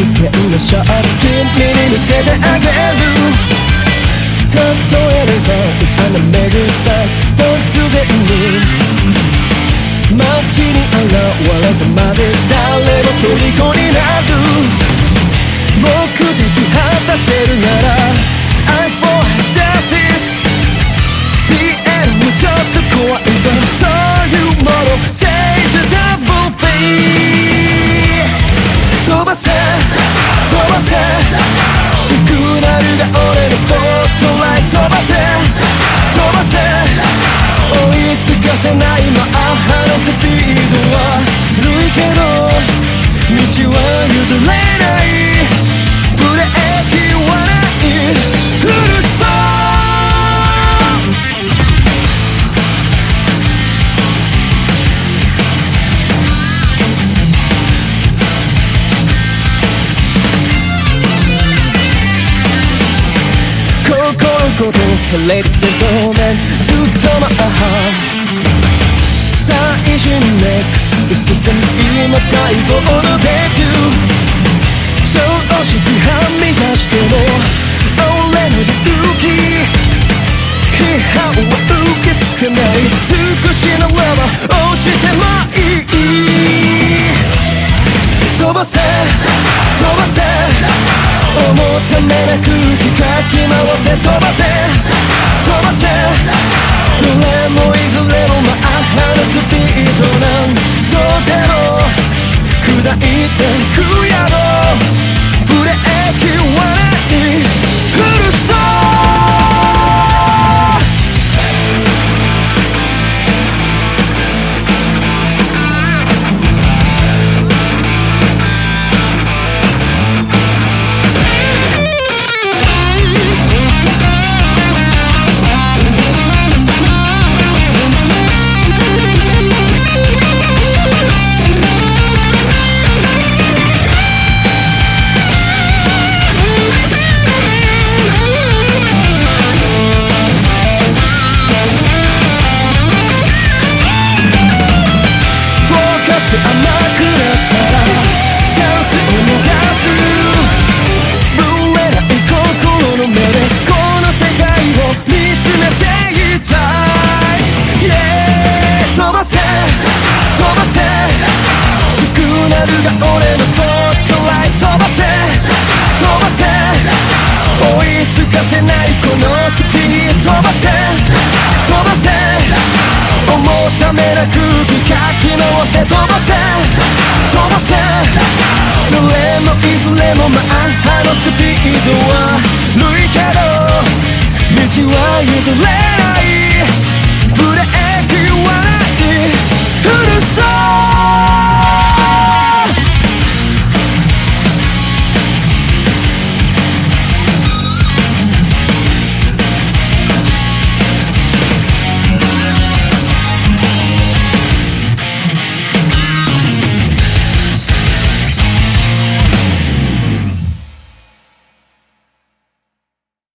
険なショット君に見せてあげる。例えれば It's an amazing sight 突然に街に現れたまで誰も虜になる。目的果たせるなら I for justice BL もちょっと怖いぞそういうもの Change the double face 飛ばせ飛ばせシグナルが俺のスポットライト飛ばせ飛ばせ追いつかせないマッハのスピードは悪いけど道は譲れないブレーキはないフルソこと Ladies and gentlemen ずっとマッハ最新ネクストシステム今待望のデビュー正直はみ出しても俺の勇気批判は受け付けない少しならば落ちてもいい飛ばせ飛ばせ重ためな空気かき回せ飛ばせ飛ばせどれもいずれもマッハのスピードなんとでも砕いてくやろうブレーキはないフルソ甘くなったらチャンスを逃すぶれない心の目でこの世界を見つめていたい、yeah、飛ばせ飛ばせシグナルが俺のスポットライト飛ばせ飛ばせ追いつかせないこのスピード飛ばせ飛ばせ重ためな空気かき回せ飛ばせ飛ばせどれもいずれもマッハのスピードは悪いけど道は譲れないブレーキはないフルソー